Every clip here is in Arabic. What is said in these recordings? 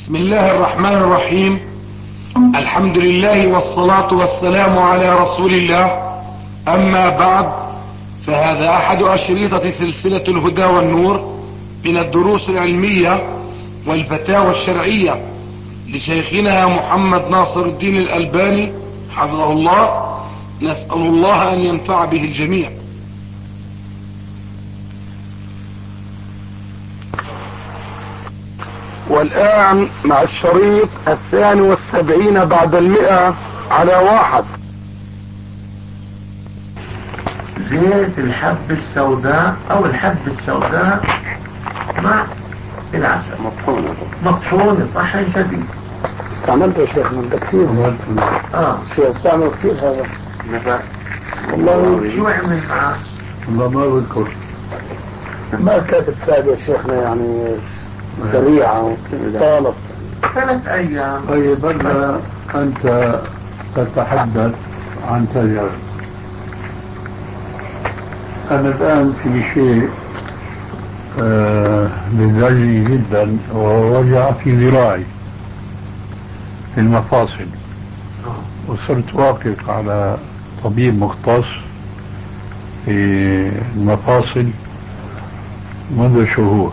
بسم الله الرحمن الرحيم. الحمد لله والصلاة والسلام على رسول الله. أما بعد، فهذا أحد أشريطة سلسلة الهدى والنور من الدروس العلمية والفتاوى الشرعية لشيخنا محمد ناصر الدين الألباني حفظه الله. نسأل الله أن ينفع به الجميع. والآن مع الشريط 72 بعد 100 على 1. زيت الحب السوداء او الحب السوداء مع العسل مطحونة طحن شديد. استعملته يا شيخ من كثير. استعمل كثير هذا. نفع والله شو عمل معه؟ والله ما بذكر، ما كانت فائدة يا شيخنا، يعني سريعة طالت 3 أيام. طيب أنت تتحدث عن تجارب. أنا الآن في شيء مزعجني جدا، وهو وجع في ذراعي في المفاصل، وصرت واقف على طبيب مختص في المفاصل منذ شهور،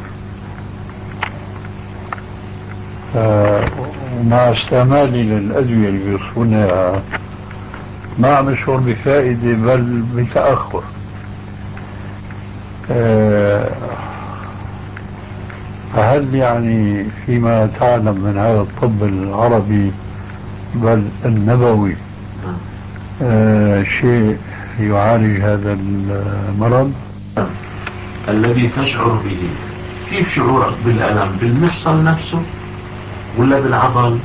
ومع استعمالي للأدوية اللي بيوصفونها ما عم أشعر بفائدة بل بتأخر. فهل يعني فيما تعلم من هذا الطب العربي بل النبوي شيء يعالج هذا المرض الذي تشعر به؟ كيف شعورك بالألم؟ بالمفصل نفسه ولا بالعضل؟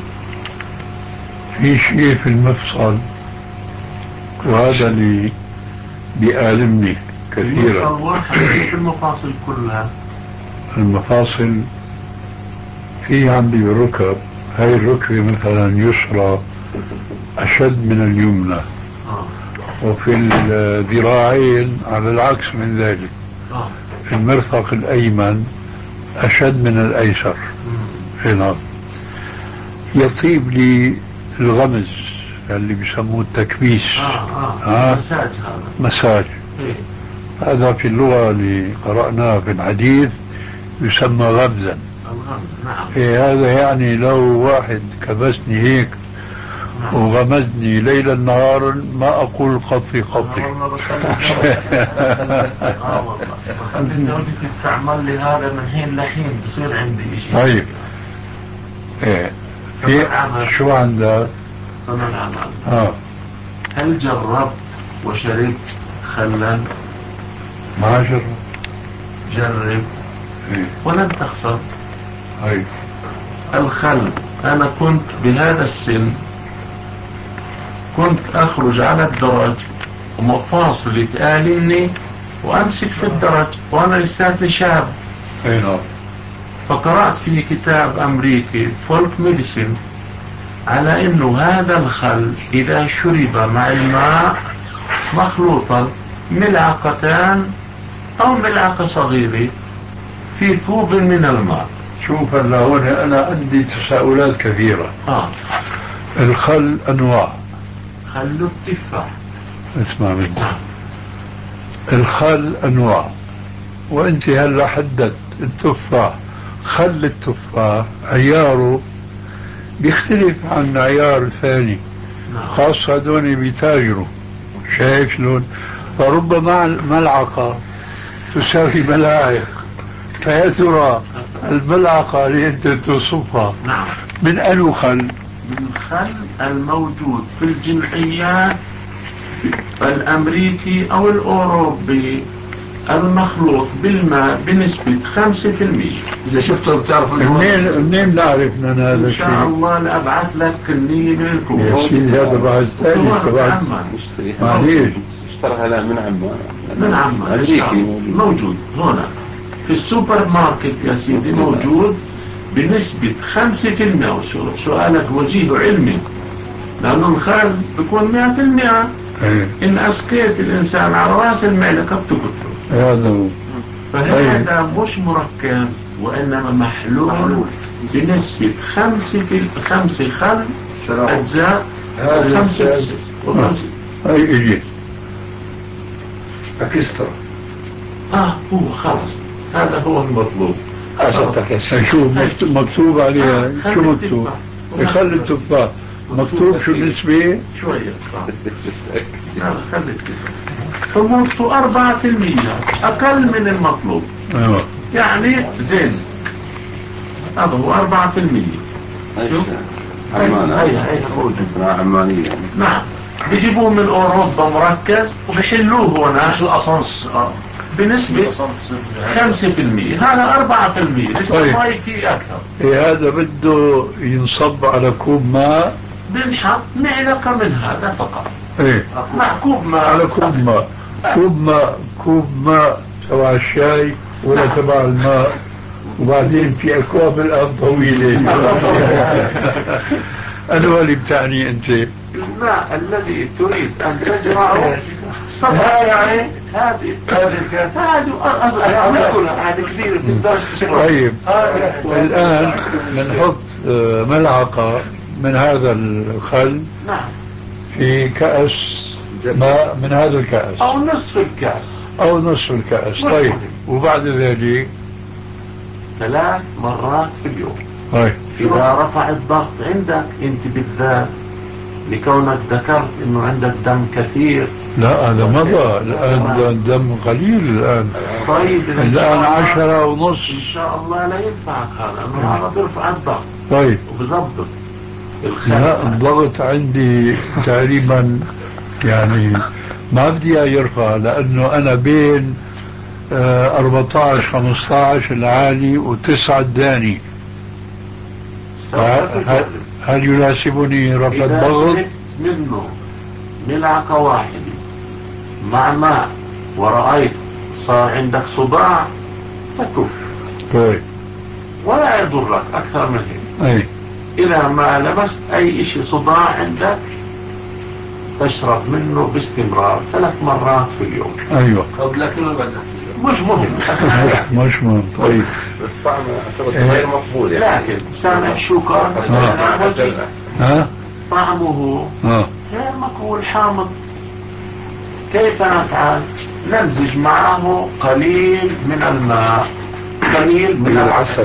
في شيء في المفصل، وهذا اللي بيألمني كثيرا. المفصل واحد في المفاصل كلها؟ المفاصل في عندي الركب، هاي الركبة مثلا يسرى أشد من اليمنى، وفي الذراعين على العكس من ذلك، في المرفق الأيمن أشد من الأيسر. هنا يطيب لي الغمز اللي بيسموه التكبيس. مساج. هذا مساج. هذا في اللغة اللي قرأناها في الحديث يسمى غمزا. نعم. هذا يعني لو واحد كبسني هيك وغمزني ليلا نهارا ما أقول قطي قطي. والله بخلي زوجتي تعمل لي هذا من حين لحين، بصير عندي شيء. طيب في شو عندك؟ هل جربت وشربت خلا؟ ما جرب. جرب ولن تخسر. أي الخل، أنا كنت بهذا السن كنت أخرج على الدرج ومفاصلي تآلمني وأمسك في الدرج وأنا لساتني شاب. فقرأت في كتاب أمريكي فولك ميديسين على إنه هذا الخل إذا شرب مع الماء مخلوطا ملعقتان أو ملعقة صغيرة في كوب من الماء. شوف هلا هون أنا عندي تساؤلات كثيرة. الخل أنواع. خل التفاح. اسمع مني. الخل أنواع، وأنت هلا حددت التفاح. خل التفاح عياره بيختلف عن عيار الثاني، خاصة دوني بيتاجروا. شايف شلون؟ فربما ملعقة تساوي ملاعق، فيا ترى الملعقة اللي أنت توصفها من أي خل؟ من الخل الموجود في الجمعيات الأمريكي أو الأوروبي المخلوط بالماء بنسبة 5%. إذا شفته بتعرف منين نعرف من هذا الشيء؟ إن شاء الله لأبعث لك كمية من الكوب. يا سيدي هذا بعد ثاني معليش. اشترى هلا من عمان أمريكي موجود هنا في السوبر ماركت يا سيدي، موجود بنسبة 5%. سؤالك وجيه علمي، لأنه الخل بيكون 100%. إن أسقيت الإنسان على رأس المعلقة بتقتله. فهذا مش مركز وإنما محلول بنسبة 5 خل أجزاء وخمسة هاي اجت اكسترا. هو خلص هذا هو المطلوب. شو مكتوب عليها؟ شو مكتوب؟ خلي التفاح مكتوب شو النسبة؟ شوية خلي التفاح حموضته 4%، أقل من المطلوب. يعني زين، هذا هو 4%. عمانية. نعم، بيجيبوه من أوروبا مركز وبيحلوه هنا بنسبة 5%. هذا 4%، لسه ماي فيه أكثر. هذا بده ينصب على كوب ماء، بنحط معلقة من هذا فقط. مع كوب ماء، على كوب ماء تبع الشاي ولا تبع الماء. وبعدين في أكواب الآن طويلة. أنا اللي بتعني أنت الماء الذي تريد أن تجرعه طبعا. يعني هذه كثير تقدرش تشرب. طيب الآن بنحط ملعقة من هذا الخل في كأس ماء من هذا الكأس أو نصف الكأس. طيب وبعد ذلك 3 مرات في اليوم. إذا رفع الضغط عندك أنت بالذات، لكونك ذكرت إنه عندك دم كثير. لا هذا مضى، الآن الدم قليل الآن. طيب الآن 10.5 إن شاء الله لا ينفعك هذا، إنه هذا بيرفع الضغط. طيب وبظبط لا الضغط عندي تقريبا يعني ما بدي يرفع، لأنه أنا بين 14-15 العالي و9 الداني. هل يناسبني رفع الضغط؟ منه ملعقة واحدة مع ماء ورأيت صار عندك صداع فكف، ولا يضرك أكثر من هيك. إذا ما لمست أي شيء صداع عندك تشرب منه باستمرار 3 مرات في اليوم. أيوة. لكن مش مهم. مش مهم. طيب بس طعمه غير مقبول يعني. لكن سامع الشوكر طعمه غير مقبول حامض. كيف نفعل؟ نمزج معه قليل من الماء، قليل من العسل.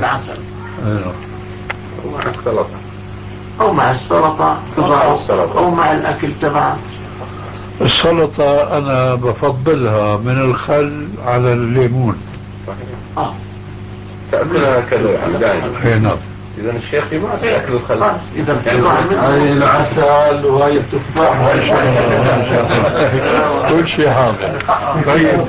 ومع السلطة أو مع الأكل تبعه. السلطة أنا بفضلها من الخل على الليمون. صحيح. تأكلها كذا دائما. إذا الشيخ ما تأكل الخل. إذا هاي العسل وهاي التفاح كل شيء حاضر. طيب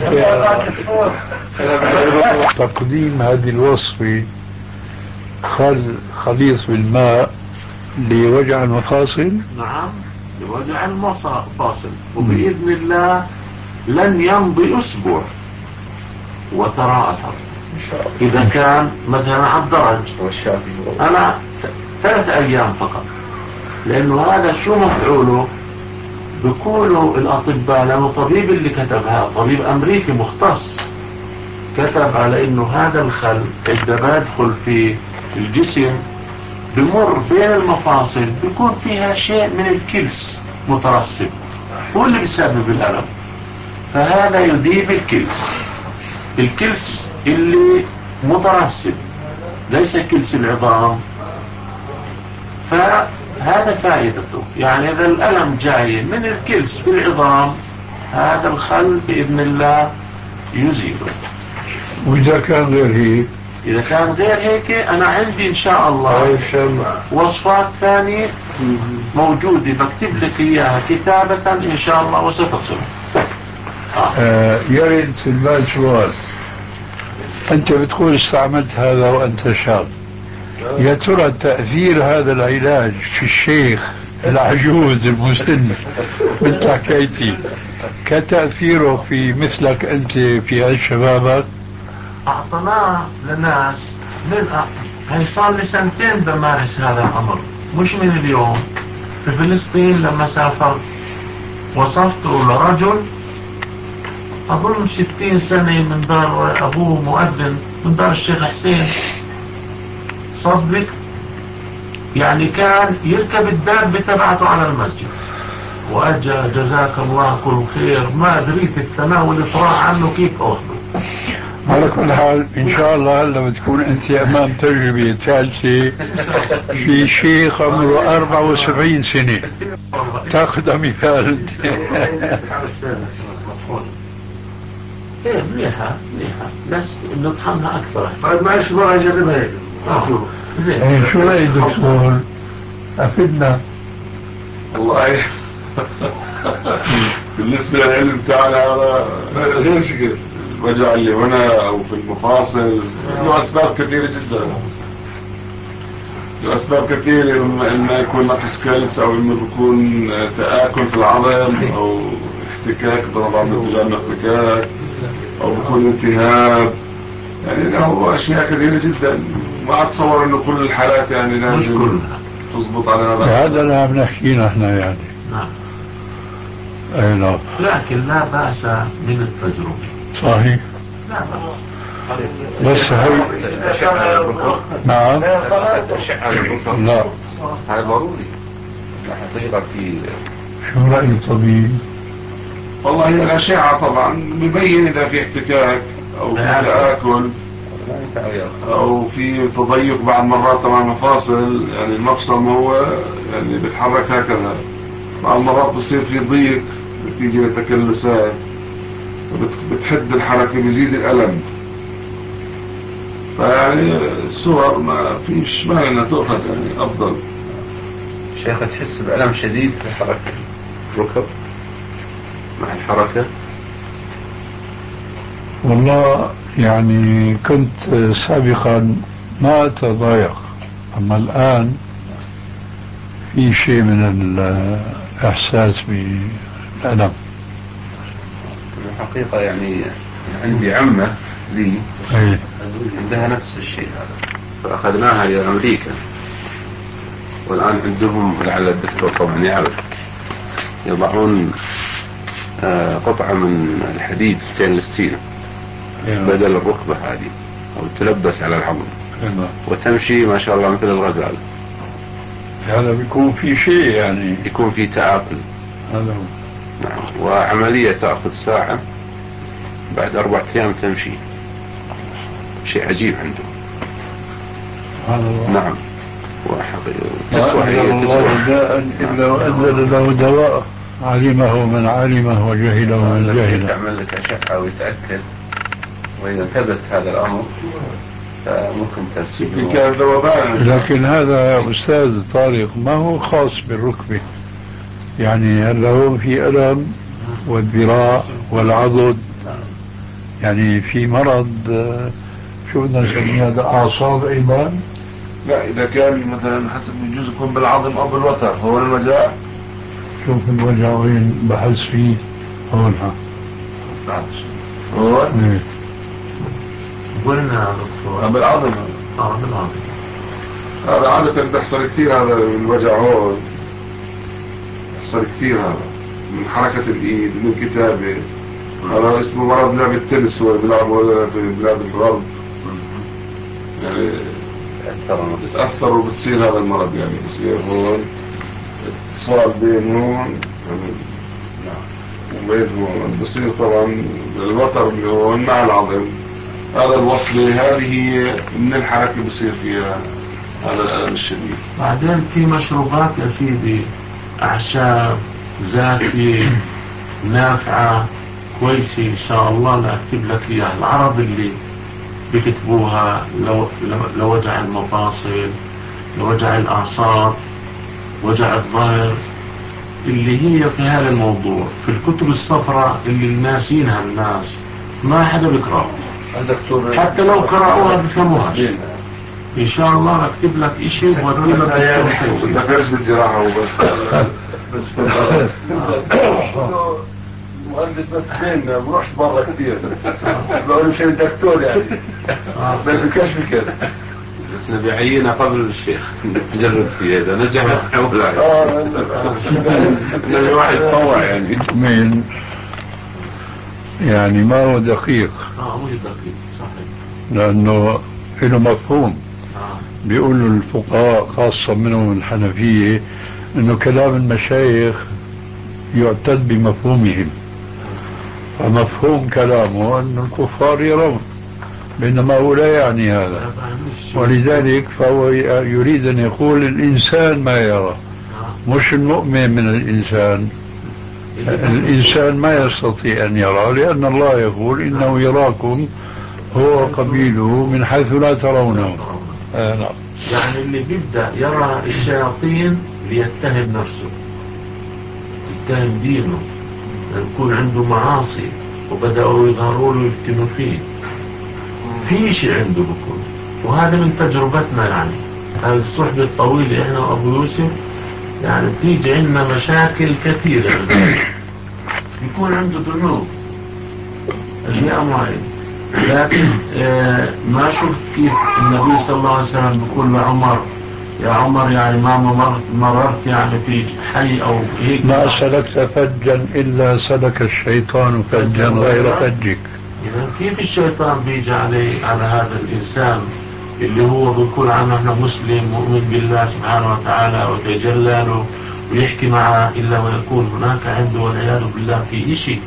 تقديم هذه الوصفة خل خليط بالماء لوجع المفاصل. نعم لوجع المفاصل، وبإذن الله لن يمضي أسبوع وترى أثر. إذا كان مثلا على الدرج أنا 3 أيام فقط، لأنه هذا شو مفعوله بيقولوا الأطباء، لأنه طبيب اللي كتبها طبيب أمريكي مختص، كتب على إنه هذا الخل إذا بدخل في الجسم بمر بين المفاصل بيكون فيها شيء من الكلس مترسب، هو اللي بيسبب الألم. فهذا يذيب الكلس اللي مترسب، ليس كلس العظام. فهذا فائدته، يعني إذا الألم جاي من الكلس في العظام هذا الخل بإذن الله يزيله. وإذا كان غير هيك؟ إذا كان غير هيك أنا عندي إن شاء الله وصفات ثانية موجودة بكتب لك إياها كتابة إن شاء الله وستصل. يرد في البال سؤال. أنت بتقول استعملت هذا وأنت شاب، يا ترى تأثير هذا العلاج في الشيخ العجوز المسن مثل حكايتي كتأثيره في مثلك أنت في شبابك؟ أعطناه لناس هي صار لي 2 سنين بمارس هذا الأمر، مش من اليوم. في فلسطين لما سافرت وصفته لرجل أظن 60 سنة من دار أبوه مؤذن من دار الشيخ حسين، صدق يعني كان يركب الدابة تبعته على المسجد واجا جزاك الله كل خير، ما دريت الثناء والإطراء عنه كيف أخذه. على كل حال إن شاء الله هلا بتكون أنت أمام تجربة ثالثة في شيخ عمره 74 سنة تاخذ مثال. ايه مليحة بس نطحنها أكثر. بعد ما ايش مرة اجربها هيك. شو رأيك دكتور؟ أفدنا. والله بالنسبة للعلم تاعنا هذا غير شكل، الوجع اللي هنا او في المفاصل له اسباب كثيرة جدا، له اسباب كثيرة، اما يكون نقص كلس او انه يكون تآكل في العظم او احتكاك طبعا بالتجمع احتكاك او بيكون التهاب، يعني له اشياء كثيرة جدا. ما اتصور انه كل الحالات يعني لازم تضبط على هذا اللي عم نحكي نحن يعني. نعم. اي نعم. لكن لا بأس من التجربة. صحيح. لا بأس. بس هي نعم. لا هذا ضروري حقيقة. في شو رأي الطبيب؟ والله هي الأشعة طبعا ببين إذا في احتكاك أو في تآكل أو في تضيق بعض مرات طبعا مفاصل، يعني المفصل هو يعني بيتحرك هكذا، بعض مرات بصير في ضيق نتيجة لتكلسات بتحد الحركة بيزيد الألم. فيعني الصور ما فيش مانع انها تؤخذ يعني افضل. شيخ تحس بألم شديد في الحركة ركب مع الحركة؟ والله يعني كنت سابقا ما أتضايق، أما الآن في شيء من الإحساس بالألم. الحقيقة يعني عندي عمة لي عندها نفس الشيء هذا، فأخذناها إلى أمريكا، والآن عندهم لعل الدكتور طبعا يعرف يضعون قطعة من الحديد ستينلس ستيل بدل الركبة هذه، أو تلبس على العظم وتمشي ما شاء الله مثل الغزال. هذا بيكون في شيء يعني يكون في تآكل. هذا نعم. وعملية تأخذ ساعة، بعد 4 أيام تمشي. شيء عجيب عنده. نعم. تسوى هي تسوى داء إلا وأنزل له دواء، علمه من علمه وجهله من جهله. تعمل لك أشعة ويتأكد، وإذا ثبت هذا الأمر فممكن ترسيله. لكن هذا يا أستاذ طارق ما هو خاص بالركبة، يعني هل هو في ألم والذراع والعضد، يعني في مرض شو بدنا نسميه هذا، أعصاب أيضا؟ لا إذا كان مثلا حسب يجوز يكون بالعظم أو بالوتر. هو الوجع شوف الوجع وين بحس فيه هونها وين يا دكتور؟ بالعظم. بالعظم. هذا عادة بيحصل كثير، هذا الوجع هون بيحصل كثير، هذا من حركة الإيد من الكتابة. هذا اسمه مرض لعب التنس، هو بيلعبوا في بلاد الغرب يعني بتأثر وبتصير هذا المرض، يعني بصير هون اتصال بين هون وبين هون، بصير طبعا الوتر اللي هون مع العظم، هذا الوصلة هذه من الحركة بصير فيها هذا الألم الشديد. بعدين في مشروبات يا سيدي، أعشاب زاكية نافعة كويسة إن شاء الله، لا أكتب لك إياها. العرب اللي بيكتبوها لوجع المفاصل، لوجع الأعصاب، وجع الظهر، اللي هي في هذا الموضوع في الكتب الصفراء اللي ناسينها الناس، ما حدا بيقرأ، حتى لو قرأوها بفهموهاش. إن شاء الله أكتب لك إشي وأدي لك التوصيل. ما فيش بالجراحة وبس. مهندس بس بيننا بروحش برا كثير، بقول مش دكتور يعني بل بكشف كده، بس نبي عينة قبل الشيخ نجرب فيه إذا نجح ولا نبي واحد يتطوع يعني من يعني ما هو دقيق مو دقيق صحيح، لأنه له مفهوم. بيقولوا الفقهاء خاصة منهم الحنفية انه كلام المشايخ يعتد بمفهومهم، فمفهوم كلامه ان الكفار يرون، بينما هو لا يعني هذا، ولذلك فهو يريد ان يقول الانسان ما يرى، مش المؤمن من الانسان. الانسان ما يستطيع ان يرى، لان الله يقول انه يراكم هو قبيله من حيث لا ترونه. نعم. يعني اللي بيبدأ يرى الشياطين ليتهم نفسه، يتهم دينه، يكون عنده معاصي وبدأوا يظهروا له يفتنوا فيه، في شيء عنده بكون. وهذا من تجربتنا، يعني هذه الصحبة الطويلة احنا وابو يوسف، يعني بتيجي عندنا مشاكل كثيرة. يكون عنده ذنوب اشياء معينة، لكن ما شفت كيف النبي صلى الله عليه وسلم بيقول لعمر يا عمر يعني ما مررت يعني في حي او هيك، ما سلكت فجا الا سلك الشيطان فجا غير فجك. إذا كيف الشيطان بيجي على هذا الإنسان اللي هو بيقول عنه أنه مسلم مؤمن بالله سبحانه وتعالى وتجلى له ويحكي معه، إلا ويكون هناك عنده والعياذ بالله في شيء،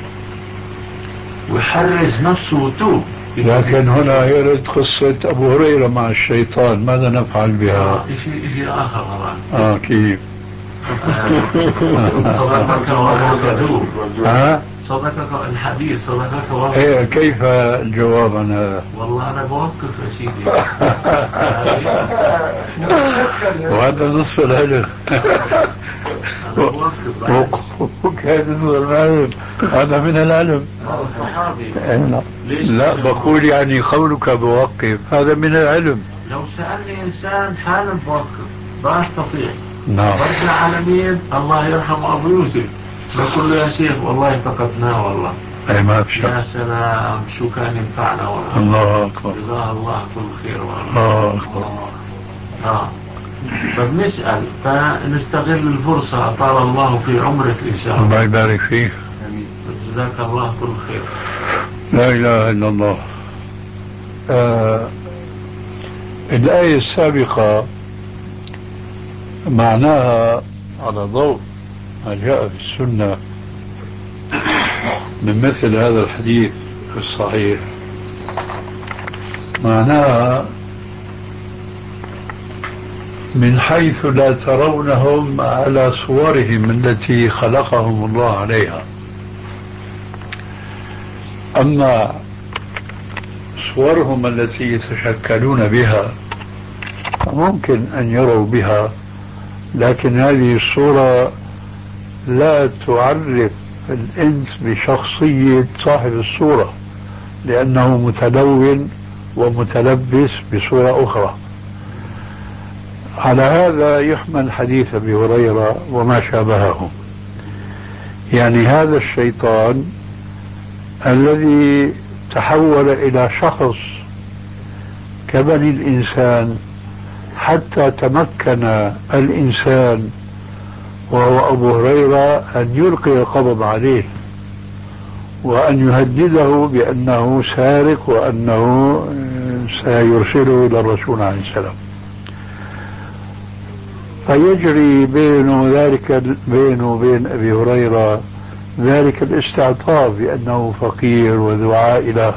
ويحرز نفسه وتوب. لكن هنا يرد قصة أبو هريرة مع الشيطان، ماذا نفعل بها؟ شيء آخر طبعا. كيف؟ صدقك وهو كذوب. صدقك الحديث، صدقك وهو ايه، كيف الجواب عن هذا؟ والله أنا بوقف يا سيدي. وهذا نصف العلم. وكان نصف العلم، هذا من العلم. لا بقول يعني قولك بوقف هذا من العلم. لو سألني إنسان حالا بوقف ما أستطيع. نعم. برجع على مين؟ الله يرحم أبو يوسف، بقول له يا شيخ والله فقدناه والله. اي ما في شك. يا سلام شو كان ينفعنا والله. الله أكبر. جزاه الله كل خير والله. الله أكبر. فبنسأل فنستغل الفرصة، أطال الله في عمرك إن شاء الله. الله يبارك فيك. جزاك الله كل خير. لا إله إلا الله. الآية السابقة معناها على ضوء ما جاء في السنة من مثل هذا الحديث الصحيح، معناها من حيث لا ترونهم على صورهم التي خلقهم الله عليها. أما صورهم التي يتشكلون بها ممكن أن يروا بها، لكن هذه الصورة لا تعرف الإنس بشخصية صاحب الصورة، لأنه متلون ومتلبس بصورة أخرى. على هذا يحمل حديث أبي هريرة وما شابهه، يعني هذا الشيطان الذي تحول إلى شخص كبني الإنسان حتى تمكن الإنسان وهو أبو هريرة أن يلقي القبض عليه وأن يهدده بأنه سارق وأنه سيرسله إلى الرسول عليه السلام. فيجري بينه وبين أبي هريرة ذلك الاستعطاف بأنه فقير وذو عائلة،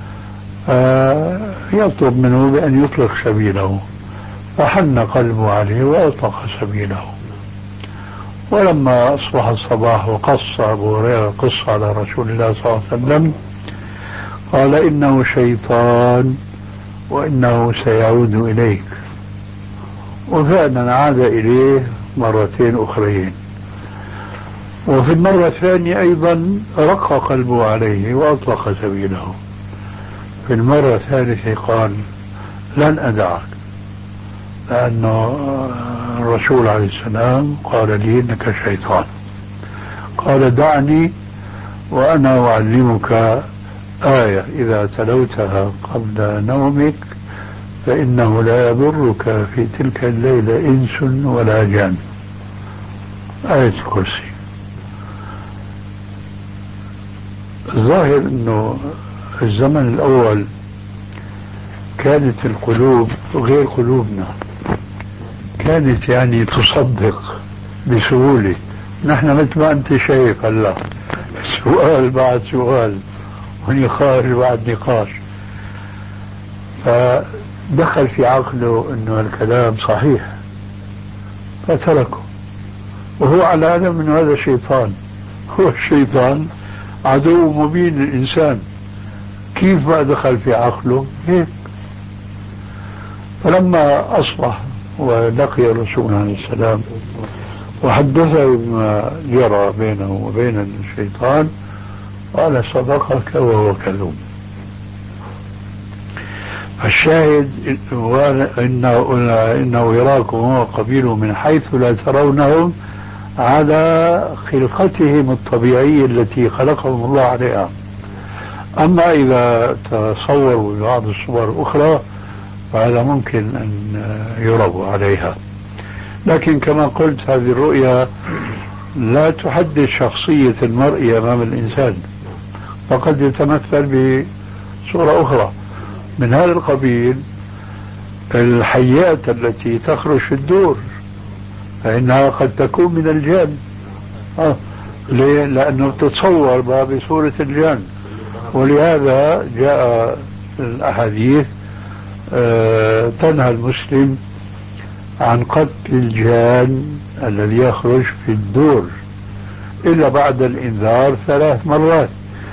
يطلب منه بأن يطلق سبيله، فحن قلبه عليه وأطلق سبيله. ولما أصبح الصباح وقص أبو هريرة قصة على رسول الله صلى الله عليه وسلم قال إنه شيطان وإنه سيعود إليك، وفعلا عاد إليه مرتين أخرين، وفي المرة الثانية أيضا رق قلبه عليه وأطلق سبيله. في المرة الثالثة قال لن أدعك، لأن الرسول عليه السلام قال لي إنك شيطان. قال دعني وأنا أعلمك آية إذا تلوتها قبل نومك فإنه لا يضرك في تلك الليلة إنس ولا جان، آية الكرسي. الظاهر أنه الزمن الأول كانت القلوب غير قلوبنا، كانت يعني تصدق بسهولة. نحن مثل ما أنت شايف هلا، سؤال بعد سؤال ونقاش بعد نقاش، فدخل في عقله أنه الكلام صحيح فتركه. وهو على علم أنه هذا شيطان، هو الشيطان عدو مبين للإنسان، كيف ما دخل في عقله هيك. فلما أصبح ولقي الرسول عليه السلام وحدثه بما جرى بينه وبين الشيطان قال صدقك وهو كذوب. فالشاهد إنه يراكم هو قبيله من حيث لا ترونهم على خلقتهم الطبيعية التي خلقهم الله عليها. أما إذا تصوروا بعض الصور الأخرى فهذا ممكن أن يروا عليها، لكن كما قلت هذه الرؤيا لا تحدد شخصية المرء أمام الإنسان، فقد يتمثل بصورة أخرى. من هذا القبيل الحيات التي تخرج في الدور فإنها قد تكون من الجان. ليه؟ لأنه تتصور بصورة الجان، ولهذا جاء الأحاديث تنهى المسلم عن قتل الجان الذي يخرج في الدور إلا بعد الإنذار 3 مرات.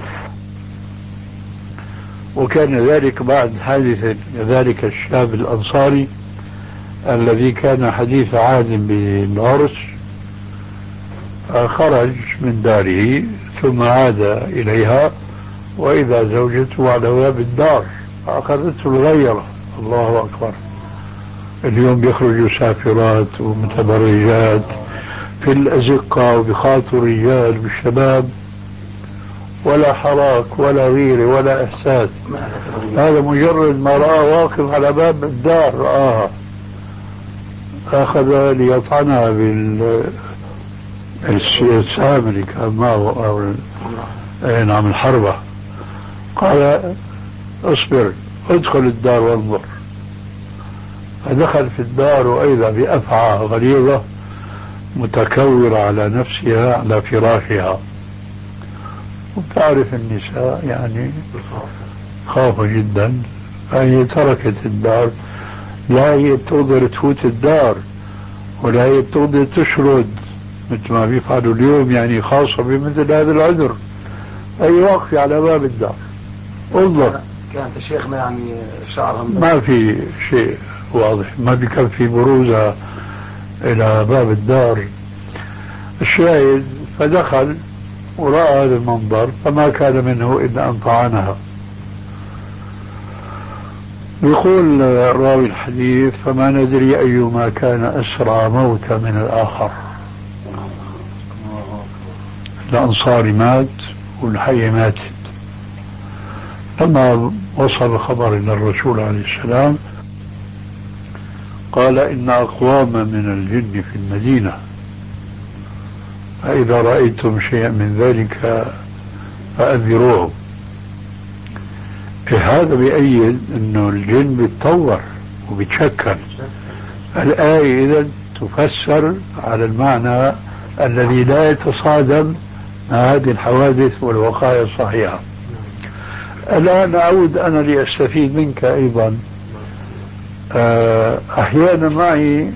وكان ذلك بعد حادثة ذلك الشاب الأنصاري الذي كان حديث عهد بالعرس، خرج من داره ثم عاد إليها وإذا زوجته على باب الدار فأخذته الغيرة. الله أكبر، اليوم بيخرجوا سافرات ومتبرجات في الأزقة وبخاطر رجال بالشباب، ولا حراك ولا غيرة ولا إحساس. هذا مجرد ما رأى واقف على باب الدار رآها، أخذ ليطعنها بالسهام اللي كان معه أو نعم الحربة. قال اصبر ادخل الدار وانظر. فدخل في الدار وإذا بأفعى غليظة متكورة على نفسها على فراشها. وتعرف النساء يعني خافوا جدا، فهي تركت الدار. لا هي بتقدر تفوت الدار ولا هي بتقدر تشرد مثل ما بيفعلوا اليوم، يعني خاصة بمثل هذا العذر. هي واقفة على باب الدار انظر. كانت شيخنا يعني شعرها ما في شيء واضح، ما بكفي بروزها إلى باب الدار. الشاهد فدخل ورأى هذا المنظر فما كان منه إلا أن طعنها. يقول راوي الحديث فما ندري أيما كان أسرع موتا من الآخر. الأنصاري مات والحي ماتت. لما وصل الخبر إلى الرسول عليه السلام قال إن أقواما من الجن في المدينة فإذا رأيتم شيئا من ذلك فأنذروهم. هذا بيأيد أنه الجن بيتطور وبيتشكل. الآية إذا تفسر على المعنى الذي لا يتصادم مع هذه الحوادث والوقائع الصحيحة. الآن أعود أنا لأستفيد منك أيضا. أحيانا معي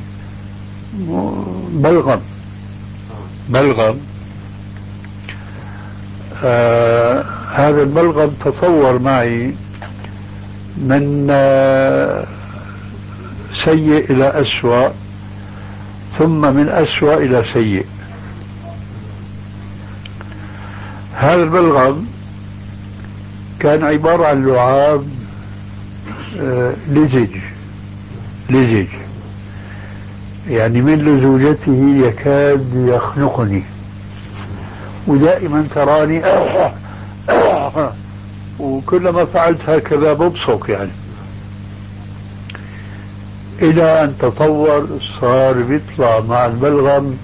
بلغم هذا البلغم تطور معي من سيء إلى أسوأ ثم من أسوأ إلى سيء. هذا البلغم كان عبارة عن لعاب لزج يعني من لزوجته يكاد يخنقني، ودائما تراني وكلما فعلت هكذا ببصق يعني، إلى أن تطور صار بيطلع مع البلغم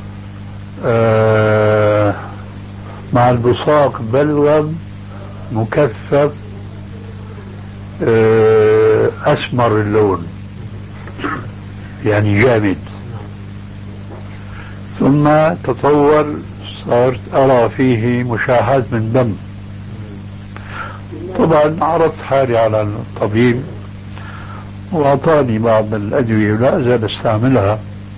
مع البصاق بلغم مكثف أسمر اللون، يعني جامد. ثم تطور، صارت أرى فيه مشاحات من دم. طبعا عرضت حالي على الطبيب وأعطاني بعض الأدوية ولا أزال أستعملها.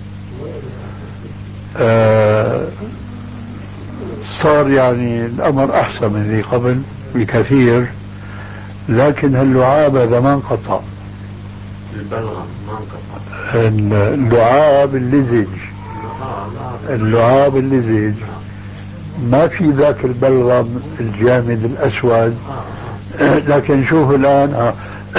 صار يعني الأمر أحسن من ذي قبل بكثير، لكن اللعاب هذا ما انقطع. البلغم ما انقطع. اللعاب اللزج، اللعاب اللزج ما في ذاك البلغم الجامد الأسود. لكن شوف الآن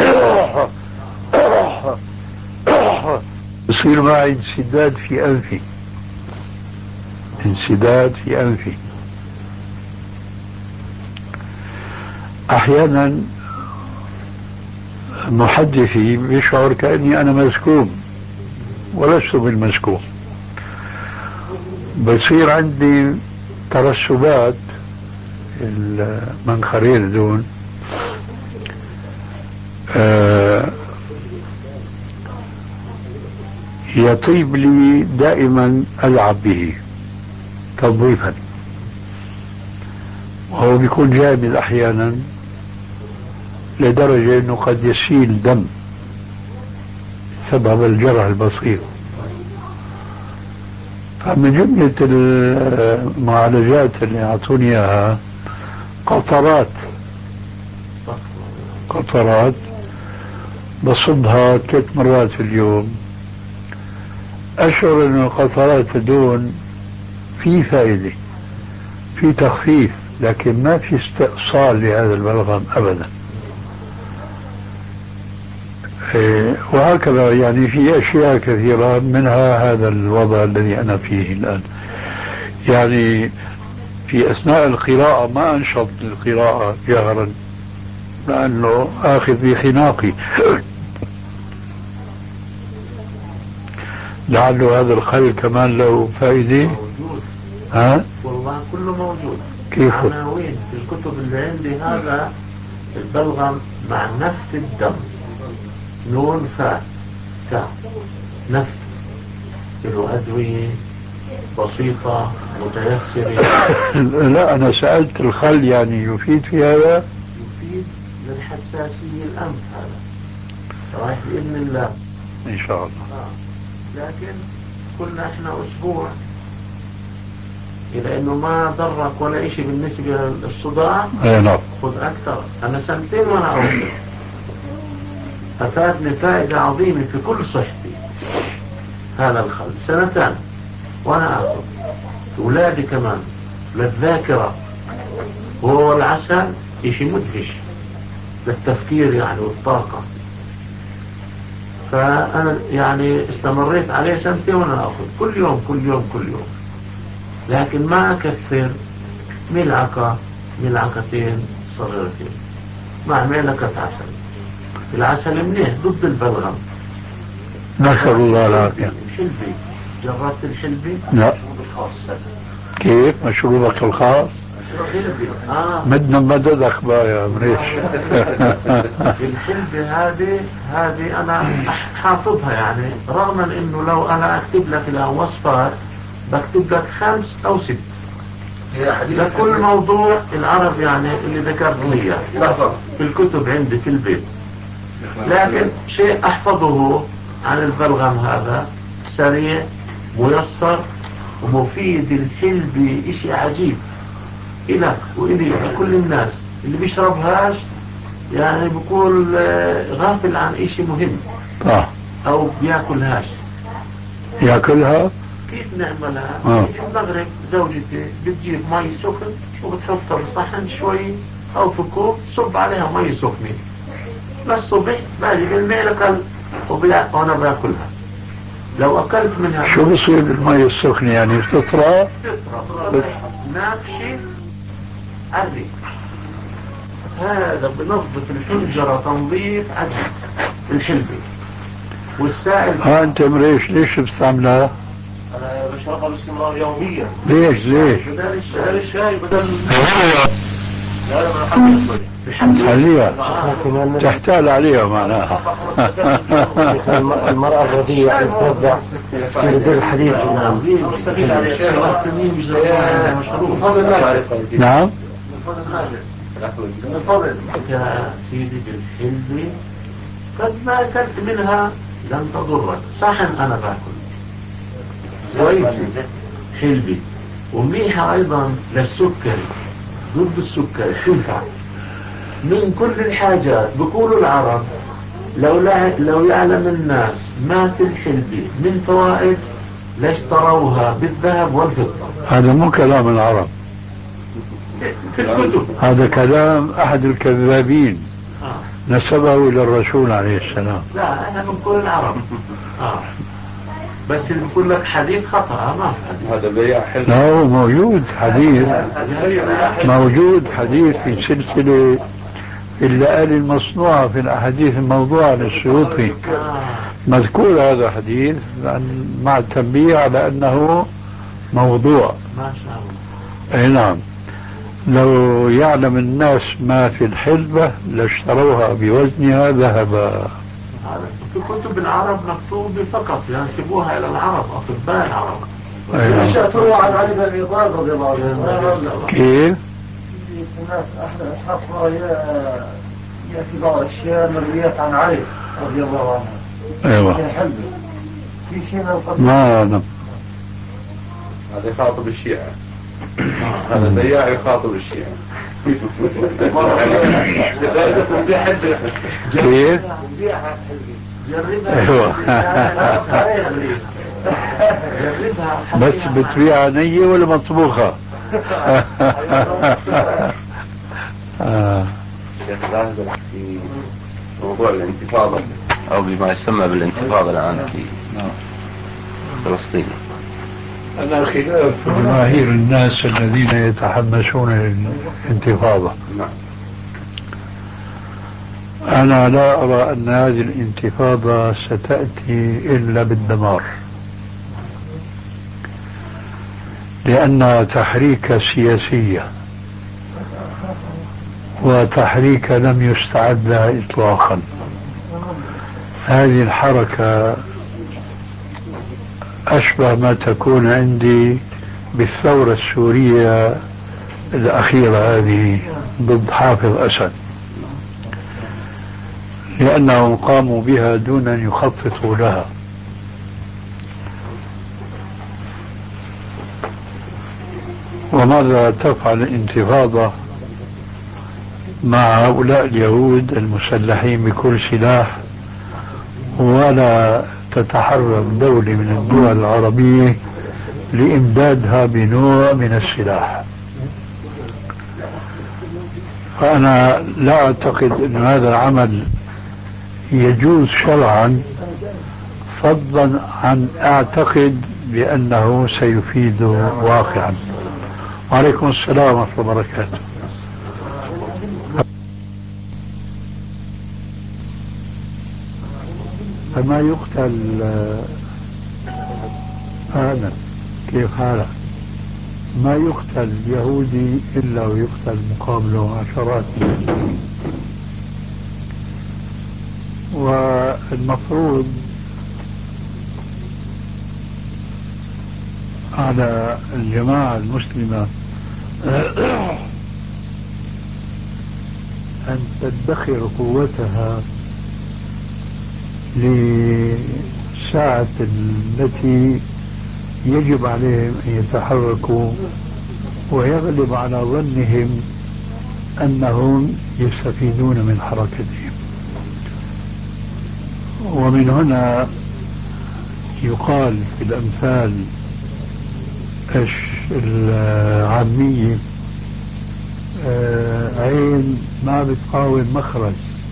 بصير معي انسداد في أنفي، انسداد في أنفي. أحيانا محدثي بيشعر كأني أنا مسكوم ولست بالمسكوم. بصير عندي ترسبات المنخرين دون، يطيب لي دائما ألعب به تنظيفا، وهو بيكون جامد أحيانا لدرجة أنه قد يسيل دم سبب الجرح البسيط. فمن جملة المعالجات اللي أعطوني إياها قطرات بصبها 3 مرات في اليوم. أشعر أن القطرات دون في فائدة، في تخفيف، لكن ما في استئصال لهذا البلغم أبدا. وهكذا يعني في أشياء كثيرة، منها هذا الوضع الذي أنا فيه الآن. يعني في أثناء القراءة ما أنشط القراءة جهرا لأنه آخذ بخناقي. لعله هذا الخل كمان له فائدة. موجود. ها؟ والله كله موجود. كيف؟ عناوين في الكتب اللي عندي هذا البلغم مع نفس الدم، نون فاء تاء، نفس له أدوية بسيطة متيسرة. لا أنا سألت الخل يعني يفيد في هذا؟ يفيد للحساسية الأنف هذا، رايح بإذن الله إن شاء الله. لكن كنا احنا أسبوع، إلى أنه ما ضرك ولا إشي بالنسبة للصداع. نعم. خذ أكثر. أنا 2 سنين وأنا أخذ، أفادني فائدة عظيمة في كل صحتي هذا الخل. 2 سنين وأنا أخذ. أولادي كمان للذاكرة، وهو العسل إشي مدهش للتفكير يعني والطاقة. فأنا يعني استمريت عليه 2 سنين وأنا أخذ كل يوم كل يوم كل يوم، لكن ما أكثر، ملعقة ملعقتين صغيرتين مع ملعقة عسل. العسل منيح ضد البلغم. نسأل الله العافية. الحلبي، جربت الحلبي؟ لا. كيف مشروبك الخاص؟ مدنا مددك بقى يا مريش. الحلبة هذه أنا حافظها، يعني رغم إنه لو أنا أكتب لك الوصفات بكتب لك 5 أو 6 لكل موضوع. العرب يعني اللي ذكرت لي في الكتب عندي في البيت، لكن شيء أحفظه عن البلغم هذا سريع ميسر ومفيد. الحلبي إشي عجيب إلك وإلي لكل الناس اللي بيشربهاش، يعني بيقول غافل عن إشي مهم أو بياكلهاش. ياكلها كيف نعملها؟ في المغرب زوجتي بتجيب مي سخن وبتحطها بصحن شوي أو في كوب، صب عليها مي سخنة للصبح، باجي بالمعلقة وأنا باكلها. لو أكلت منها شو بصير بالمي السخنة؟ يعني تطرى ناقشة عري. هذا بنظف الحنجرة تنظيف عجيب الحلبة. والسائل أنت مريش ليش بتستعملها؟ أنا بشربها باستمرار يوميا. ليش؟ بدل الشاي بدل تحليها تحتال عليها معناها. المرأة الرضيعة تتبع سير الحديث. نعم. من فضل يا سيدي بالحلبة قد ما أكلت منها لن تضرك. صحن أنا باكل كويسة حلبة ومنيحة أيضا للسكري ضد السكري تنفع من كل الحاجات. بقولوا العرب لو يعلم الناس ما في الحلبة من فوائد لاشتروها بالذهب والفضة. هذا مو كلام العرب، في الكتب. هذا كلام أحد الكذابين نسبه إلى الرسول عليه السلام. لا أنا بنقول العرب. بس اللي بقول لك حديث خطأ ما في حديث. هذا بياع حلو. لا هو موجود حديث، موجود حديث في سلسلة اللآلي المصنوعة في الأحاديث الموضوعة للسيوطي، مذكور هذا الحديث مع التنبيه على أنه موضوع. ما شاء الله. أي نعم. لو يعلم الناس ما في الحلبة لاشتروها بوزنها ذهبا. في كتب العرب مكتوب فقط ينسبوها إلى العرب، أطباء العرب. أشياء تروى عن علي بن أبي طالب رضي الله عنه. كيف؟ سمعت أحد أصحاب يأتي بعض الأشياء مرويات عن علي رضي الله عنه. أيوة. في شيء من القبيل. ما أعلم. هذا يخاطب الشيعة. هذا بياع يخاطب الشيعة. كيف؟ ايوه. بس بتبيع نية ولا مطبوخة؟ في موضوع الانتفاضة أو بما يسمى بالانتفاضة الآن في فلسطين. أنا خلاف جماهير الناس الذين يتحمسون للانتفاضة. أنا لا أرى أن هذه الانتفاضة ستأتي إلا بالدمار، لأنها تحريك سياسية وتحريك لم يستعد لها إطلاقا. هذه الحركة أشبه ما تكون عندي بالثورة السورية الأخيرة هذه ضد حافظ أسد، لأنهم قاموا بها دون أن يخططوا لها. وماذا تفعل الانتفاضة مع هؤلاء اليهود المسلحين بكل سلاح ولا تتحرك دولة من الدول العربية لإمدادها بنوع من السلاح؟ فأنا لا أعتقد أن هذا العمل يجوز شرعا، فضلا عن أعتقد بأنه سيفيد واقعا. وعليكم السلام ورحمة الله وبركاته. فما يقتل هذا كيف حالك؟ ما يقتل يهودي إلا ويقتل مقابله عشرات. والمفروض على الجماعة المسلمة أن تدخر قوتها لساعة التي يجب عليهم أن يتحركوا ويغلب على ظنهم أنهم يستفيدون من حركتهم. ومن هنا يقال في الأمثال العامية عين ما بتقاوم مخرج.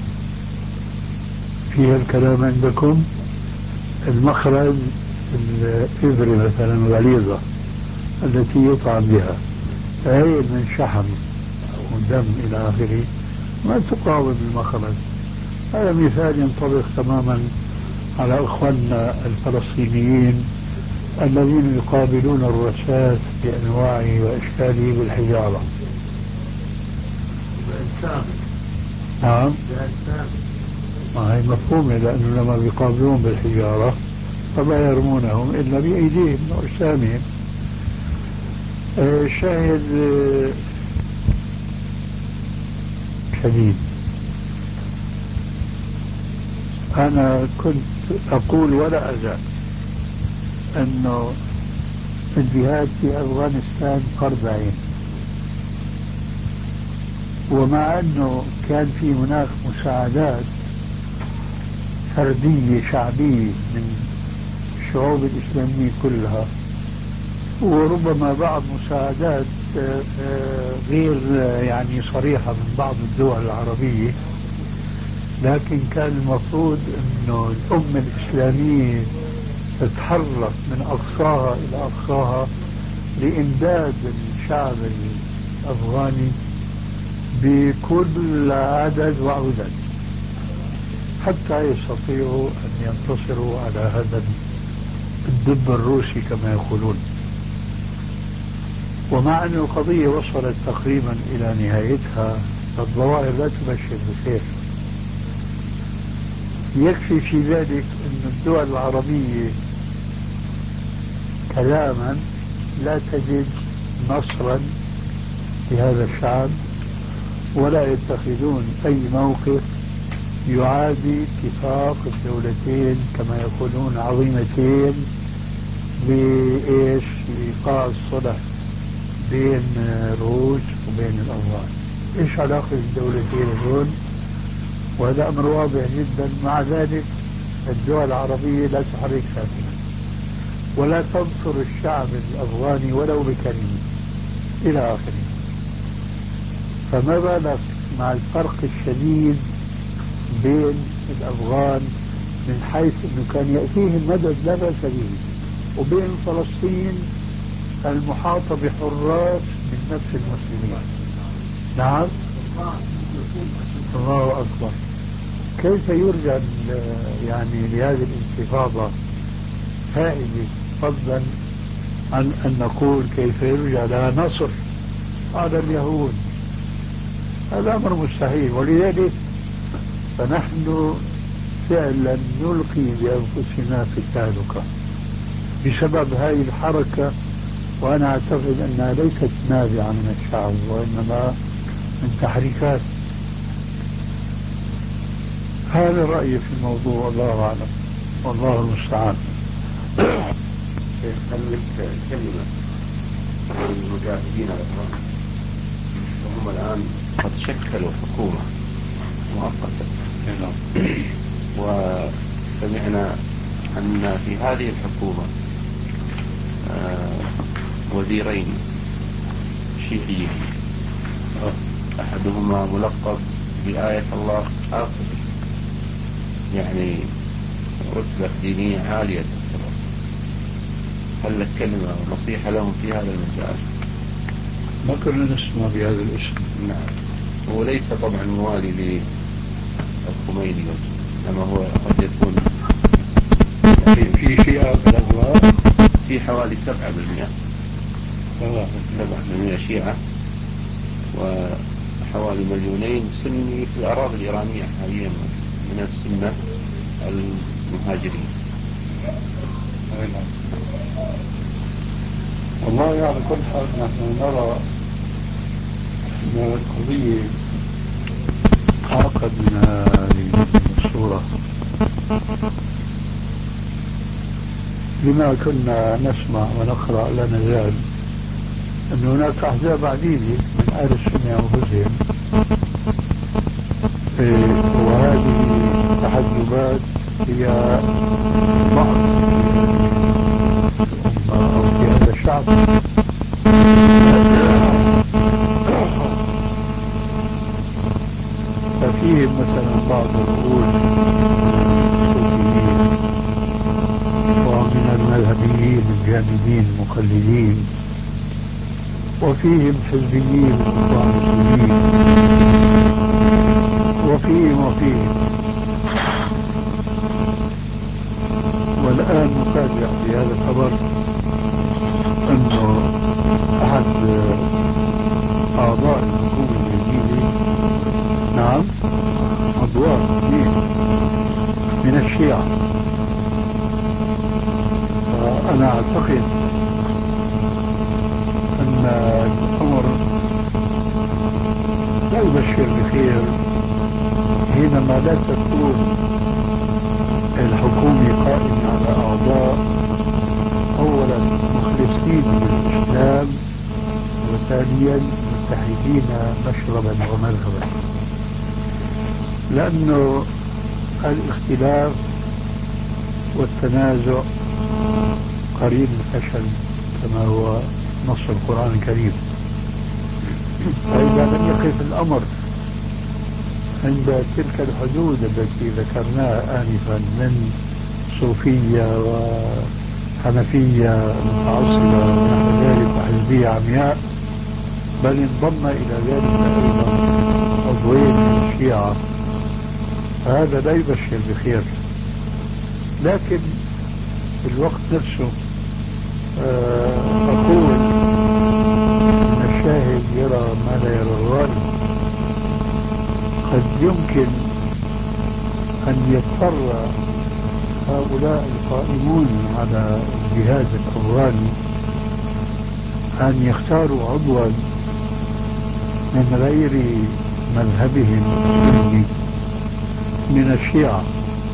فيها الكلام عندكم المخرج الإبرة مثلا الغليظة التي يطعم بها، عين من شحم ودم إلى آخره ما تقاوم المخرج. هذا مثال ينطبق تماما على إخواننا الفلسطينيين الذين يقابلون الرشاش بأنواعه وأشكاله بالحجارة. كامل. نعم. جهاز كامل. ما هي مفهومة، لأنه لما بيقابلون بالحجارة فما يرمونهم إلا بأيديهم وأجسامهم. شاهد شديد. أنا كنت أقول ولا أزال أنه الجهاد في أفغانستان فرض عين، ومع أنه كان في هناك مساعدات فردية شعبية من الشعوب الإسلامية كلها، وربما بعض مساعدات غير يعني صريحة من بعض الدول العربية، لكن كان المفروض أنه الأمة الإسلامية تتحرك من أقصاها إلى أقصاها لإمداد الشعب الأفغاني بكل عدد وعدد حتى يستطيعوا أن ينتصروا على هذا الدب الروسي كما يقولون. ومع أن القضية وصلت تقريبا إلى نهايتها فالظواهر لا تبشر بخير. يكفي في ذلك أن الدول العربية كلاما لا تجد نصرا لهذا الشعب، ولا يتخذون أي موقف يعادي اتفاق الدولتين كما يقولون عظيمتين بإيش إيقاع الصلح بين الروس وبين الأفغان. إيش علاقة الدولتين هذول؟ وهذا أمر واضح جدا. مع ذلك الدول العربية لا تحرك ساكنا ولا تنصر الشعب الأفغاني ولو بكلمة إلى آخره. فما بالك مع الفرق الشديد بين الأفغان من حيث أنه كان يأتيهم مدد لا بأس به، وبين فلسطين المحاطة بحراس من نفس المسلمين. نعم. الله أكبر. كيف يرجى يعني لهذه الانتفاضة فائدة، فضلا عن أن نقول كيف يرجى لها نصر على اليهود؟ هذا أمر مستحيل. ولذلك فنحن فعلا نلقي بأنفسنا في التهلكة بسبب هذه الحركة، وأنا أعتقد أنها ليست نابعة من الشعب وإنما من تحريكات. هذا رأيي في الموضوع، الله أعلم والله المستعان. خليك كلمة عن المجاهدين الأفغان، وهم الآن قد شكلوا حكومة مؤقتة، وسمعنا أن في هذه الحكومة وزيرين شيعيين، أحدهما ملقب بآية الله آصفي، يعني رتبة دينية عالية تعتبر. هل لك كلمة ونصيحة لهم في هذا المجال؟ ما كنا نسمع بهذا الاسم. نعم. هو ليس طبعا موالي للخميني، إنما هو قد يكون في شيعة في الأفغان في حوالي 7%. 7% شيعة، وحوالي 2,000,000 سني في الأراضي الإيرانية حاليا من السنة المهاجرين. والله على كل حال نحن نرى أن القضية أعقد من هذه الصورة. لما كنا نسمع ونقرأ لا نزال أن هناك أحزاب عديدة من أهل السنة أنفسهم، وهذه التحزبات هي ضعف الأمة أو في هذا الشعب. ففيهم مثلا بعض الرؤوس الصوفيين ومن المذهبيين الجامدين المقلدين، وفيهم حزبيين اخوان مسلمين، وفيهم والآن نفاجأ بهذا الخبر أنه أحد أعضاء الحكومة الجديدة أنا أعتقد أن الأمر لا يبشر بخير حينما لا تكون الحكومة قائمة على أعضاء أولا مخلصين للإسلام، وثانيا متحدين مشربا ومذهبا، لأنه الاختلاف والتنازع قرين الفشل كما هو نص القرآن الكريم. فإذا لم يقف الأمر عند تلك الحدود التي ذكرناها آنفا من صوفية وحنفية متعصبة ونحو ذلك وحزبية عمياء، بل انضم إلى ذلك أيضا عضوين من الشيعة، فهذا لا يبشر بخير. لكن في الوقت نفسه أقول أن الشاهد يرى ما لا يرى الرائي. قد يمكن أن يضطر هؤلاء القائمون على الجهاز الأفغاني أن يختاروا عضوا من غير مذهبهم السني من الشيعة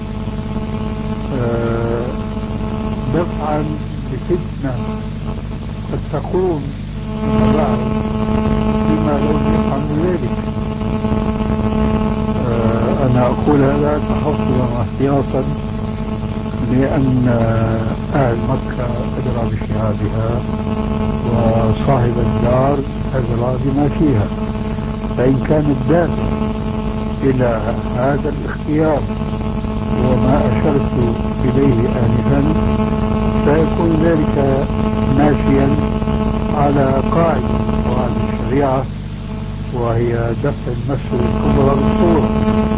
دفعا بفتنة قد تقوم فيما بعد فيما لو يفعل ذلك. أنا أقول هذا تحفظا واحتياطا، لأن أهل مكة أدرى بشهادها وصاحب الدار أدرى بما فيها. فإن كان الدافع إلى هذا الاختيار وما أشرت إليه آنفا، فيكون ذلك ماشيا على قاعدة من قواعد الشريعة، وهي دفع المفسدة الكبرى بالصورة.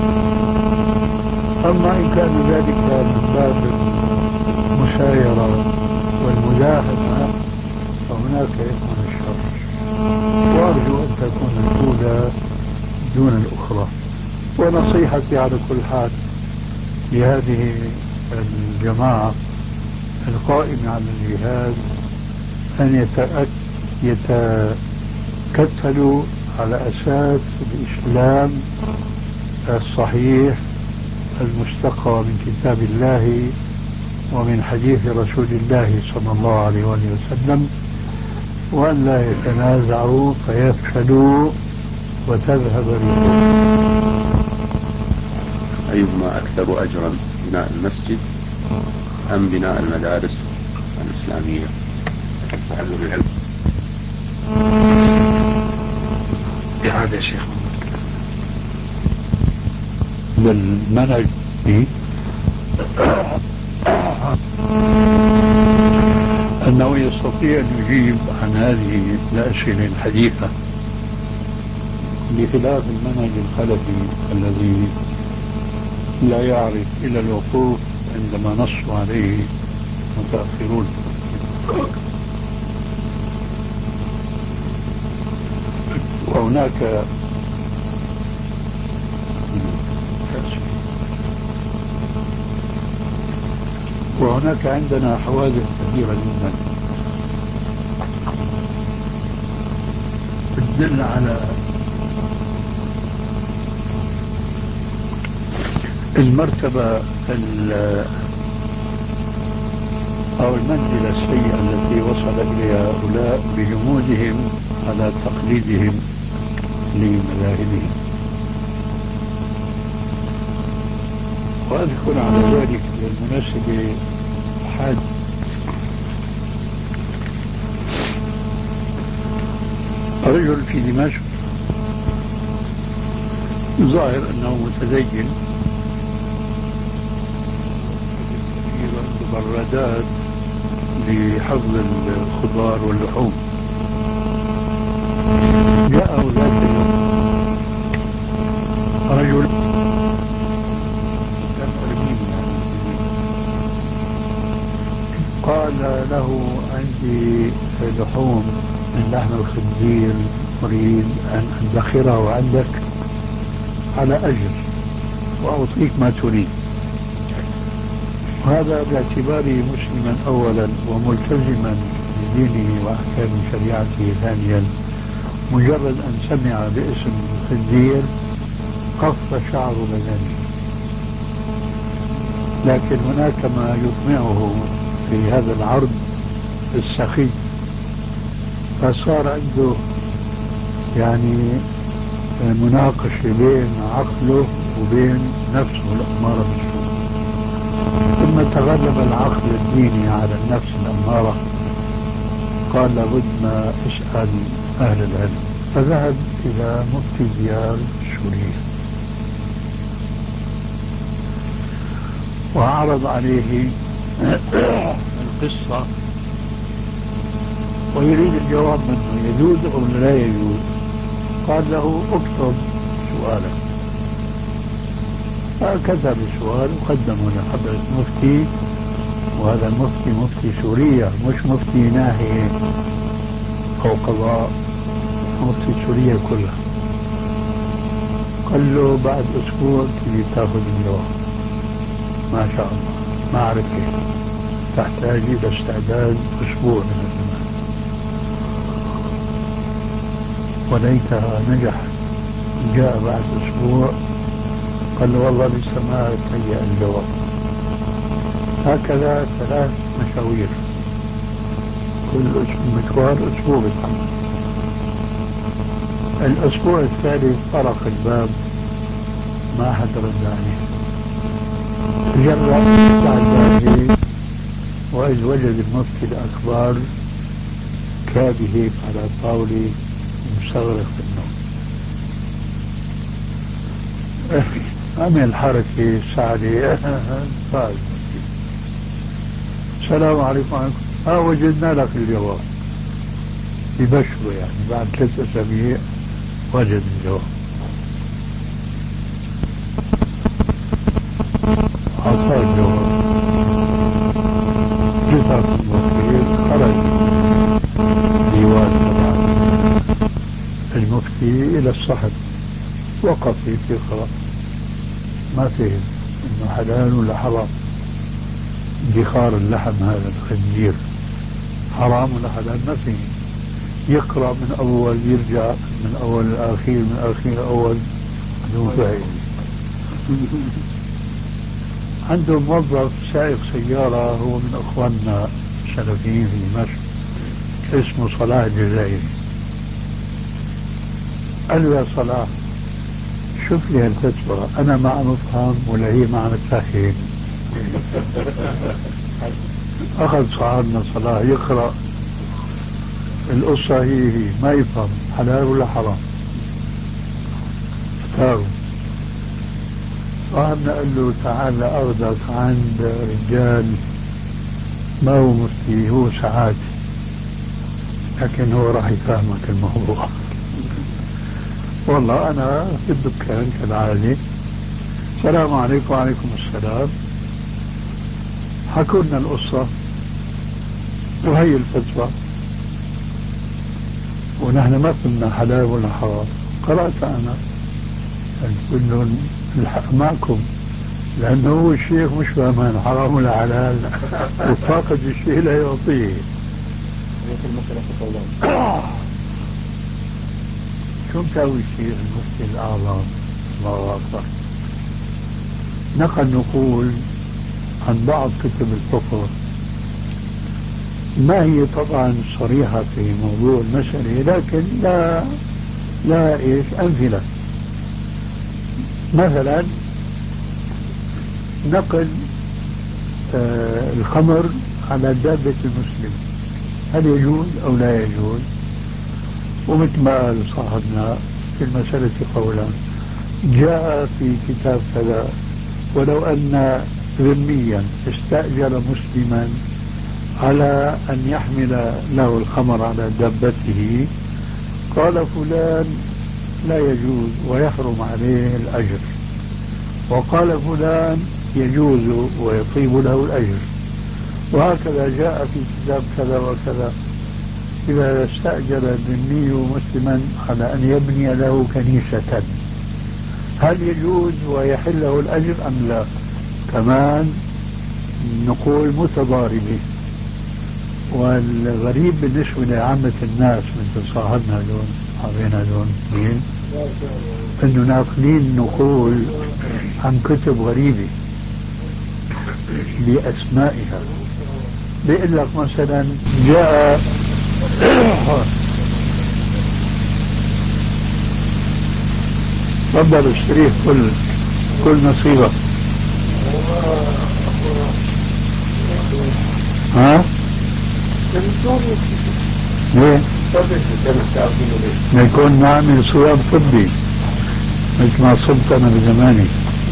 أما إن كان ذلك من باب المسايرة والمداهنة فهناك يكون الشر، وأرجو أن تكون الأولى دون الأخرى. ونصيحتي على كل حال لهذه الجماعة القائمة على الجهاد أن يتكتلوا على أساس الإسلام الصحيح المستقى من كتاب الله ومن حديث رسول الله صلى الله عليه وسلم، وأن لا يتنازعوا فيفشلوا وتذهب ريحهم. أيهما أكثر أجرا، بناء المسجد أم بناء المدارس الإسلامية تعلم العلم؟ بهذا يا شيخ بالمنهج أنه يستطيع أن يجيب عن هذه الأسئلة الحديثة، بخلاف المنهج الخلفي الذي لا يعرف إلا الوقوف عندما نص عليه متأخرون. وهناك عندنا حوادث كثيرة جدا تدل على المرتبة أو المنزلة السيئة التي وصل إليها هؤلاء بجمودهم على تقليدهم لمذاهبهم. وأذكر على ذلك بالمناسبة حد رجل في دمشق ظاهر أنه متدين، برادات لحفظ الخضار واللحوم. جاءه ذات اليوم رجل قال له عندي لحوم من لحم الخنزير أريد أن أدخره عندك على أجر وأعطيك ما تريد. هذا باعتباري مسلما أولا وملتزما بدينه وأحكام شريعته ثانيا، مجرد أن سمع باسم الخنزير قف شعر بدنه. لكن هناك ما يطمعه في هذا العرض السخي، فصار عنده يعني مناقشة بين عقله وبين نفسه الأمارة بالسوء، ثم تغلب العقل الديني على النفس الأمارة، قال لابد ما اسأل أهل العلم، فذهب إلى مفتي ديار سوريا وعرض عليه القصة ويريد الجواب منه يجوز أو لا يجوز. قال له اكتب سؤالك، فكتب السؤال وقدمه لحضرة المفتي، وهذا المفتي مفتي سوريا مش مفتي ناحية أو قضاء، مفتي سوريا كلها. قال له بعد أسبوع تجي تاخذ الجواب. ما شاء الله، ما أعرف كيف، تحتاج إلى استعداد أسبوع من الزمان، وليتها نجحت. جاء بعد أسبوع قال له والله لسه ما تهيأ الجواب. هكذا 3 مشاوير، كل مشوار أسبوع بتحمل. الأسبوع الثالث طرق الباب، ما حد رد عليه. جرب بعد ذلك وإذ وجد المفتي الأكبر كابه على طاولة مستغرق في النوم. عمل حركة سعدي قال السلام عليكم. وجدنا لك الجواب. يبشروا يعني بعد 3 أسابيع وجد الجواب. أعطاه الجواب، جثة المفتي خرج ديوان طبعا المفتي إلى الصحن، وقف يقرأ، ما فهم إنه حلال ولا حرام. ادخار اللحم هذا الخنزير حرام ولا حلال ما فهم. يقرأ من أول يرجع من أول الأخير من أخير أول بدون فهم. عنده موظف سائق سيارة هو من أخواننا السلفيين في دمشق اسمه صلاح الجزائري. قال له يا صلاح شوف لي هالفتوى، أنا ما عم أفهم ولا هي ما عم تفهم. أخذ صاحبنا صلاح يقرأ القصة، هي ما يفهم حلال ولا حرام. اختاروا. صاحبنا قال له تعال أخذك عند رجال ما هو مفتي، هو ساعات، لكن هو راح يفهمك الموضوع. والله أنا في الدكان كالعادة، السلام عليكم. وعليكم السلام. حكوا لنا القصة وهي الفتوى، ونحن ما قلنا حلال ولا حرام. قرأت أنا قلت لهم الحق معكم، لأنه هو الشيخ مش فاهمان حرام ولا حلال وفاقد الشيء لا يعطيه. شو مساوي الشيخ المفتي الأعظم الله أكبر؟ نقل نقول عن بعض كتب الفقه، ما هي طبعا صريحة في موضوع المسألة، لكن لا إيش أمثلة. مثلا نقل الخمر على دابة المسلم، هل يجوز أو لا يجوز؟ ومثل ما قال صاحبنا في المسألة قولا جاء في كتاب كذا، ولو أن ذميا استأجر مسلما على أن يحمل له الخمر على دابته، قال فلان لا يجوز ويحرم عليه الأجر، وقال فلان يجوز ويطيب له الأجر، وهكذا جاء في كتاب كذا وكذا. إذا استأجر الذمي مسلما على أن يبني له كنيسة، هل يجوز ويحل له الأجر أم لا؟ كمان نقول متضاربة. والغريب بالنسبة لعامة الناس مثل صاحبنا دون صاحبنا دون انه ناقلين نقول عن كتب غريبة بأسمائها. بيقول لك مثلا جاء تفضل اشتريه كل نصيبة. ها؟ ليه؟ يكون نعمل صيام طبي مثل ما صبت انا بزماني.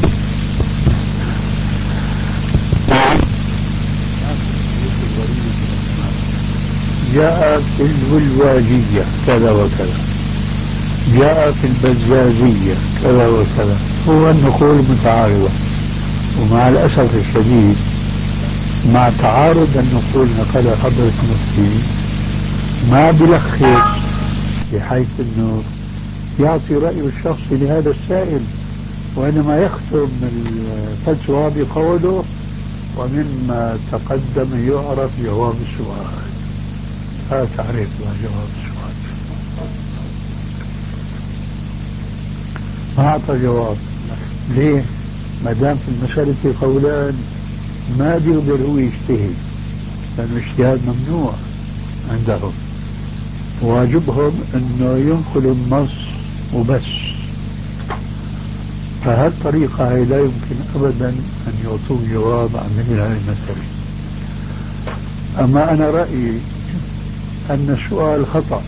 جاء في الولواجية كذا وكذا، جاء في البزازية كذا وكذا. هو النقول متعارضة، ومع الأسف الشديد مع تعارض النقول نقل حضرة المفتي ما بلخص بحيث انه يعطي رأيه الشخصي لهذا السائل، وإنما يختم الفتوى بقوله ومما تقدم يعرف جواب السؤال. هذا تعريف جواب السؤال. ما أعطى جواب. ليه؟ ما دام في المسألة قولان ما بيقدر هو يجتهد، لأنه الاجتهاد ممنوع عندهم. واجبهم انه ينقلوا النص وبس. فهالطريقة هي لا يمكن ابدا ان يعطوه جواب عن مثل هذه المسألة. اما انا رأيي ان السؤال خطأ،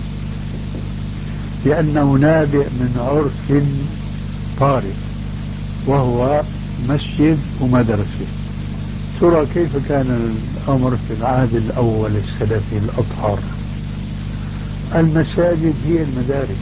لانه نابع من عرف طارئ وهو مسجد ومدرسة. ترى كيف كان الامر في العهد الاول السلفي الاطهر؟ المساجد هي المدارس.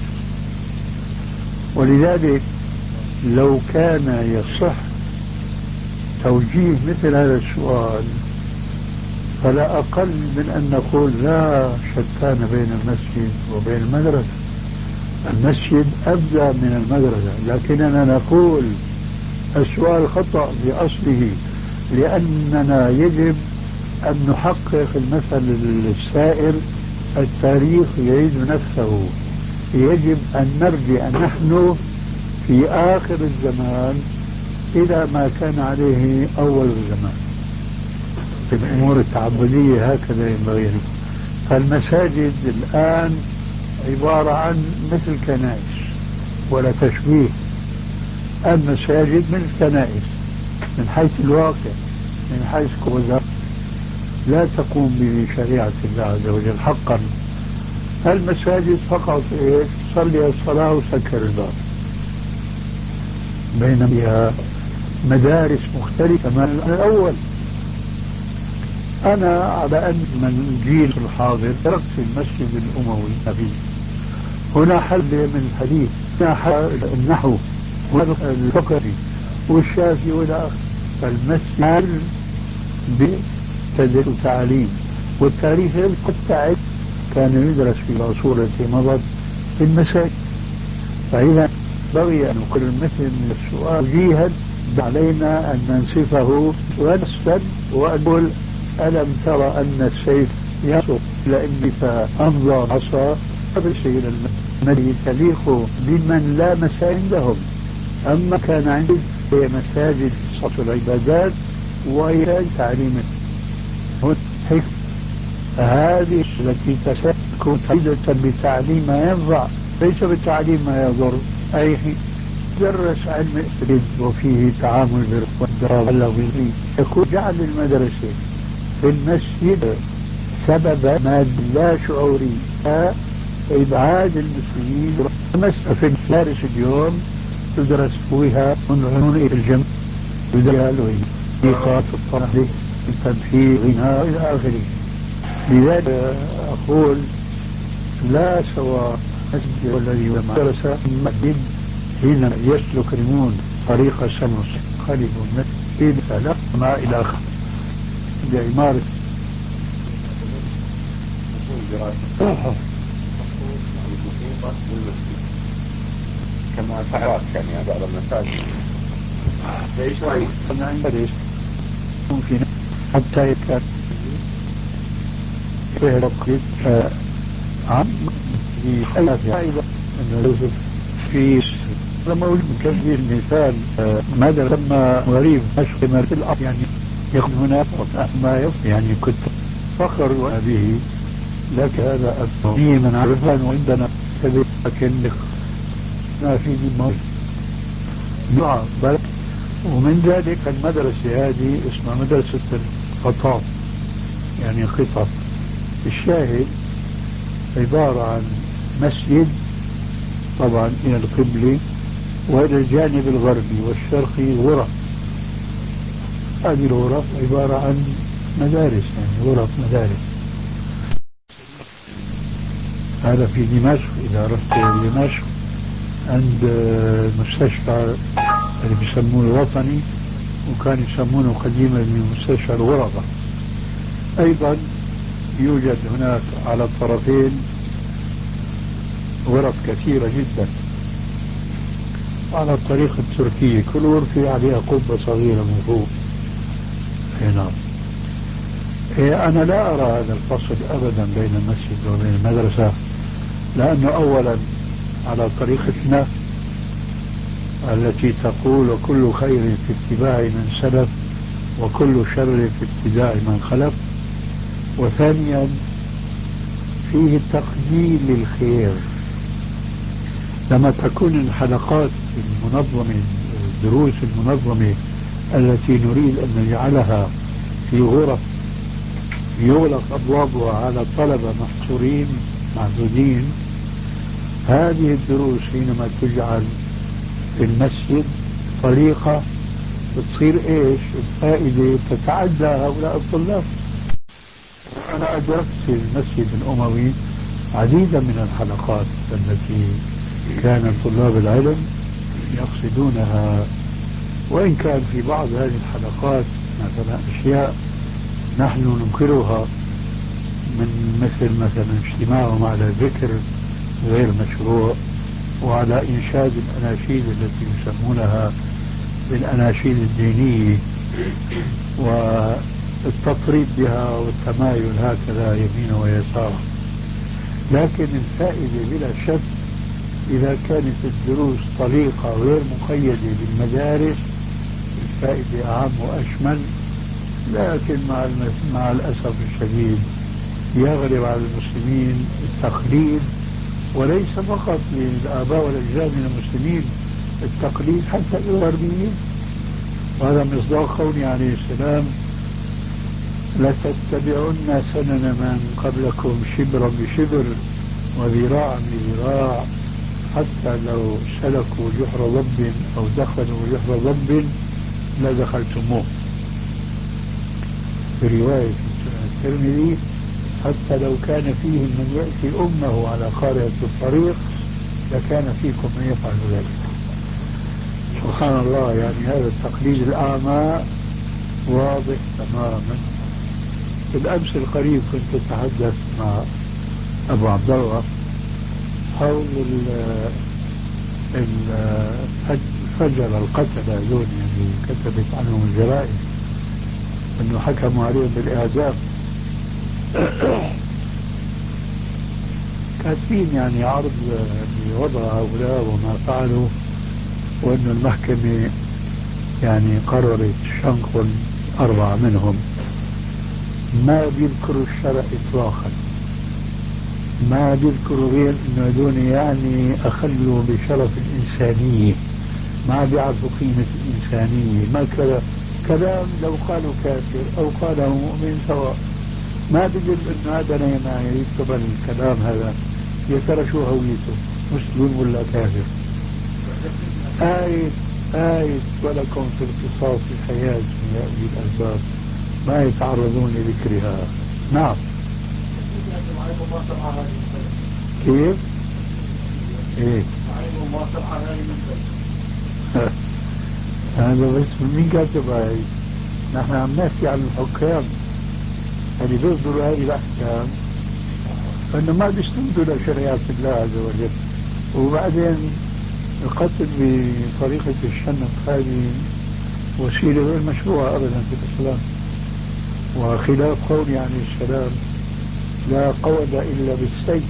ولذلك لو كان يصح توجيه مثل هذا السؤال فلا أقل من أن نقول لا شتان بين المسجد وبين المدرسة. المسجد أبدأ من المدرسة، لكننا نقول السؤال خطأ بأصله، لأننا يجب أن نحقق المثل السائر. التاريخ يعيد نفسه. يجب أن نرجع نحن في آخر الزمان إلى ما كان عليه أول الزمان في الأمور التعبدية. هكذا ينبغي. فالمساجد الآن عبارة عن مثل كنائس، ولا تشبيه. المساجد من الكنائس من حيث الواقع، من حيث كوزا لا تقوم بشريعة الله عز وجل حقا. المساجد فقط صلي الصلاة وسكر الباب، بينما مدارس مختلفة من الأول. أنا على أن من الجيل الحاضر تركت في المسجد الأموي النبي. هنا حل من الحديث، هنا حل النحو والفقه والشافعي والى آخره. فالمسجد بتدريس وتعليم، والتاريخ قد كان يدرس في العصور التي مضت في المساجد. فإذا بغي أن نقول مثل من السؤال وجيها علينا أن ننسفه ونسفا ونقول ألم ترى أن السيف يصف لأني فأمضى عصا فبشير الذي تليق بمن لا مساجد عندهم. أما كان عندي مساجد صف العبادات وهي تعليم هذه التي تكون فائدة بتعليم ما ينفع ليس بتعليم ما يضر. أي درس علم الإسلام وفيه تعامل بالدراسة يكون جعل المدرسة في المسجد سبب مادي لا شعوري إبعاد المسلمين. في المدارس اليوم تدرس فيها من إلى الجمع يدرس إيقاف الطرح التدخين غناء إلى آخره. لذلك أقول لا سواء مسجد والذي مدرسة مسجد حين يسلك رمون طريق الشمس خالد المسجد فلا ما إلى آخر لعمارة كما فعلت يعني بعض المساجد. ليش رأيك؟ ممكن حتى كان عن في فائدة أن يوسف في لما أقول كثير مثال ماذا لما غريب مشق مرت الأرض يعني يخذ هناك ما يعني كنت فخر به لك هذا أبني من عرفان وعندنا كذلك لكن ما في موت نوع بل ومن ذلك المدرسة هذه اسمها مدرسة الخطاب يعني خطب. الشاهد عبارة عن مسجد طبعا إلى القبلة وإلى الجانب الغربي والشرقي غرف. هذه الغرف عبارة عن مدارس يعني غرف مدارس. هذا في دمشق. إذا رحت دمشق عند المستشفى اللي بيسموه الوطني وكان يسمونه قديما مستشفى الغرفة. أيضا يوجد هناك على الطرفين غرف كثيرة جدا على الطريقة التركية، كل غرفة عليها قبة صغيرة من فوق. نعم. أنا لا أرى هذا الفصل أبدا بين المسجد وبين المدرسة، لأنه أولا على طريقتنا التي تقول وكل خير في اتباع من سلف وكل شر في ابتداء من خلف. وثانيا فيه تقليل للخير. لما تكون الحلقات المنظمة الدروس المنظمة التي نريد أن نجعلها في غرف يغلق أبوابها على طلبة محصورين معدودين، هذه الدروس حينما تجعل في المسجد طريقة بتصير ايش الفائدة تتعدى هؤلاء الطلاب. أنا أدركت في المسجد الأموي عديدا من الحلقات التي كان طلاب العلم يقصدونها، وإن كان في بعض هذه الحلقات مثلا أشياء نحن ننكرها من مثلا اجتماعهم على ذكر غير مشروع وعلى إنشاد الأناشيد التي يسمونها بالأناشيد الدينية والتطريب بها والتمايل هكذا يمين ويسار. لكن الفائدة بلا شك إذا كانت الدروس طريقة غير مقيدة بالمدارس الفائدة أعم وأشمل. لكن مع الأسف الشديد يغلب على المسلمين التقليد، وليس فقط للآباء والأجداد من المسلمين، التقليد حتى للغربيين. وهذا مصداق قوله عليه السلام: لتتبعن سنن من قبلكم شبرا بشبر وذراعا بذراع حتى لو سلكوا جحر ضب أو دخلوا جحر ضب لدخلتموه. في رواية الترمذي: حتى لو كان فيهم من يأتي أمه على قارئة الطريق لكان فيكم من يفعل ذلك. سبحان الله، يعني هذا التقليد الأعمى واضح تماما. بالأمس القريب كنت أتحدث مع أبو عبد الله حول الفجر القتلة هذول اللي كتبت عنهم الجرائد أنه حكموا عليهم بالإعدام. كاتبين يعني عرض لوضع هؤلاء وما فعلوا، وأن المحكمة يعني قررت شنق 4 منهم. ما بيذكروا الشرع إطلاقا، ما بيذكروا غير أنه هذول يعني أخلوا بشرف الإنسانية، ما بيعرفوا قيمة الإنسانية، ما كلام لو قالوا كافر أو قاله مؤمن سواء. ما بدل أن هذا لما يكتب الكلام هذا يا ترى شو هويته، مسلم ولا كافر. آية ولكم في القصاص حياة يا أولي الألباب ما يتعرضون لذكرها. نعم. كيف؟ ايه هذا بس مين كاتب هاي؟ نحن عم نحكي عن الحكام اللي بيصدروا هذه الأحكام أنه ما بيستندوا لشريعة الله عز وجل. وبعدين القتل بطريقة الشنق هذه وسيلة غير مشروعة أبدا في الإسلام. وخلاف قوله عليه السلام لا قود إلا بالسيف،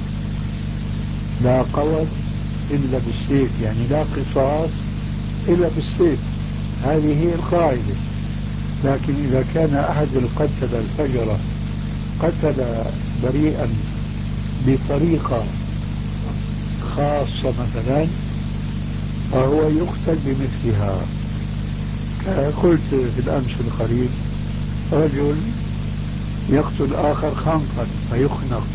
لا قود إلا بالسيف، يعني لا قصاص إلا بالسيف، هذه هي القاعدة. لكن إذا كان أحد قتل الفجر قتل بريئا بطريقة خاصة مثلا فهو يقتل بمثلها. قلت في الأمس القريب رجل يقتل آخر خنقا فيخنق،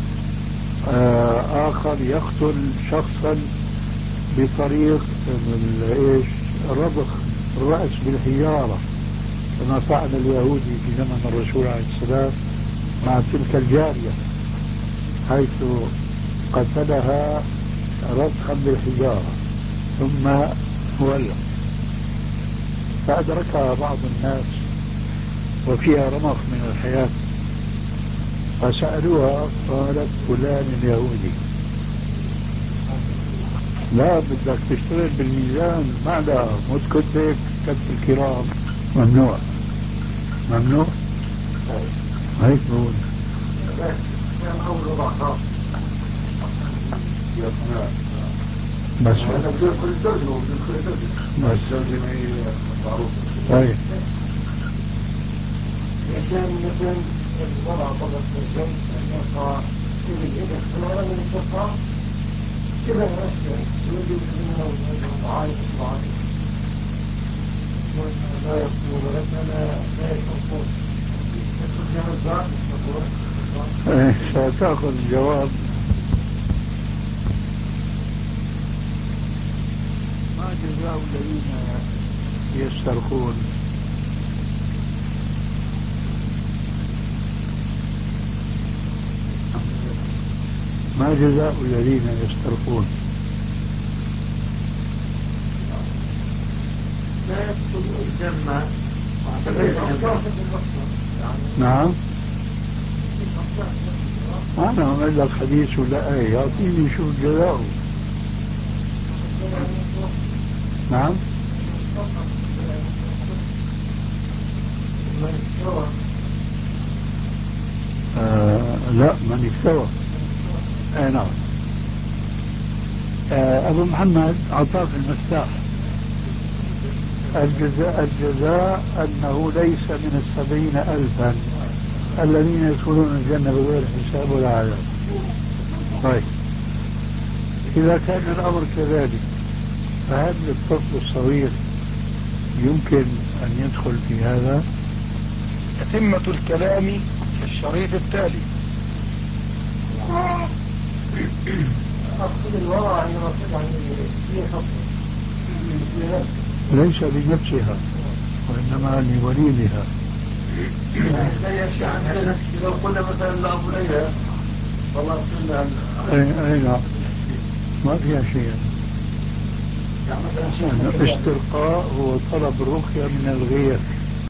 آخر يقتل شخصا بطريق رضخ الرأس بالحجارة كما فعل اليهودي في زمن الرسول عليه السلام مع تلك الجارية، حيث قتلها رضخا بالحجارة ثم ولع، فأدركها بعض الناس وفيها رمق من الحياة، فسألوها قالت فلان اليهودي. لا بدك تشتغل بالميزان، ما لا مت كتب الكرام ممنوع، ممنوع هيك بقول. بس طيب عشان مثلا الوضع طبق الجنب أن يقع كل الإبن خلال من التقع كذا أشياء يوجد منها وعايز وعايز لا يقول ولكن لا يقول ستأخذ الجواب. ما جزاء الذين يسترخون؟ ما جزاء الذين يسترخون؟ لا يدخل الجنة. نعم أنا أقول لك حديث ولا أي يعطيني شو جزاؤه. نعم لا من استوى. نعم أبو محمد أعطاك المفتاح. الجزاء أنه ليس من 70,000 الذين يدخلون الجنة بغير حساب ولا عذاب. طيب إذا كان الأمر كذلك فهل الطفل الصغير يمكن أن يدخل في هذا؟ تتمة الكلام في الشريط التالي. أقصد الوضع عندما هي خطة ليس لنفسها وإنما لوليدها. لا يشيء عندنا لو قلنا مثلا لأبو ليلى والله قلنا أي نعم ما فيها شيء. يعني مثلا الاسترقاء هو طلب الرقية من الغير.